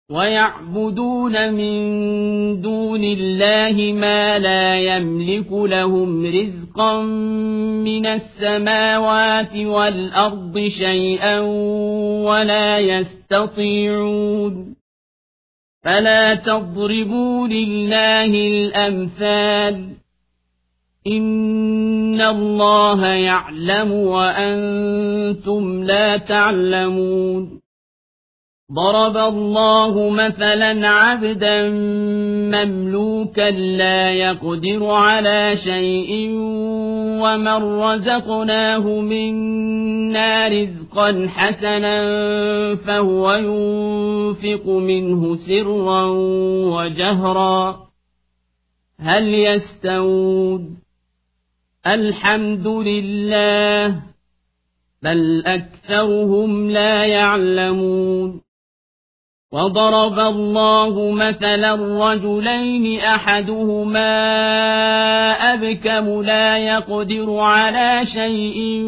ويعبدون من دون الله ما لا يملك لهم رزقا من السماوات والأرض شيئا ولا يستطيعون فلا تضربوا لله الأمثال إن الله يعلم وأنتم لا تعلمون ضرب الله مثلا عبدا مملوكا لا يقدر على شيء ومن رزقناه منا رزقا حسنا فهو ينفق منه سرا وجهرا هل يستوون الحمد لله بل أكثرهم لا يعلمون وضرب الله مثلا رجلين أحدهما أبكم لا يقدر على شيء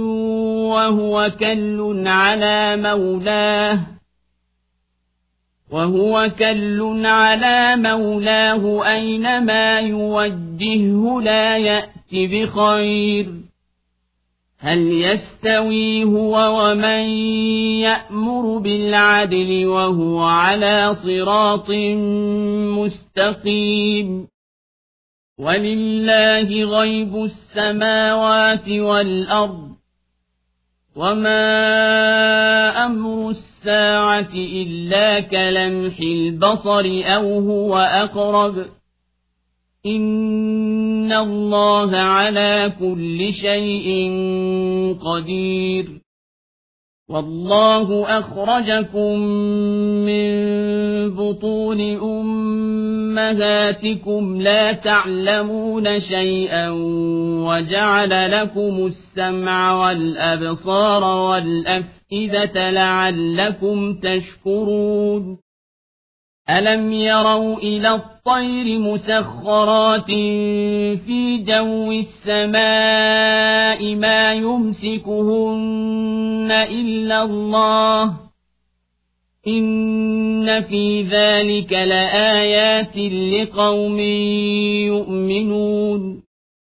وهو كل على مولاه أينما يوجهه لا يأت بخير هل يستوي هو ومن يأمر بالعدل وهو على صراط مستقيم ولله غيب السماوات والأرض وما أمر الساعة إلا كلمح البصر أو هو أقرب إن الله على كل شيء قدير والله أخرجكم من بطون أمهاتكم لا تعلمون شيئا وجعل لكم السمع والأبصار والأفئدة لعلكم تشكرون ألم يروا إلى الطير مسخرات في جو السماء ما يمسكهن إلا الله إن في ذلك لآيات لقوم يؤمنون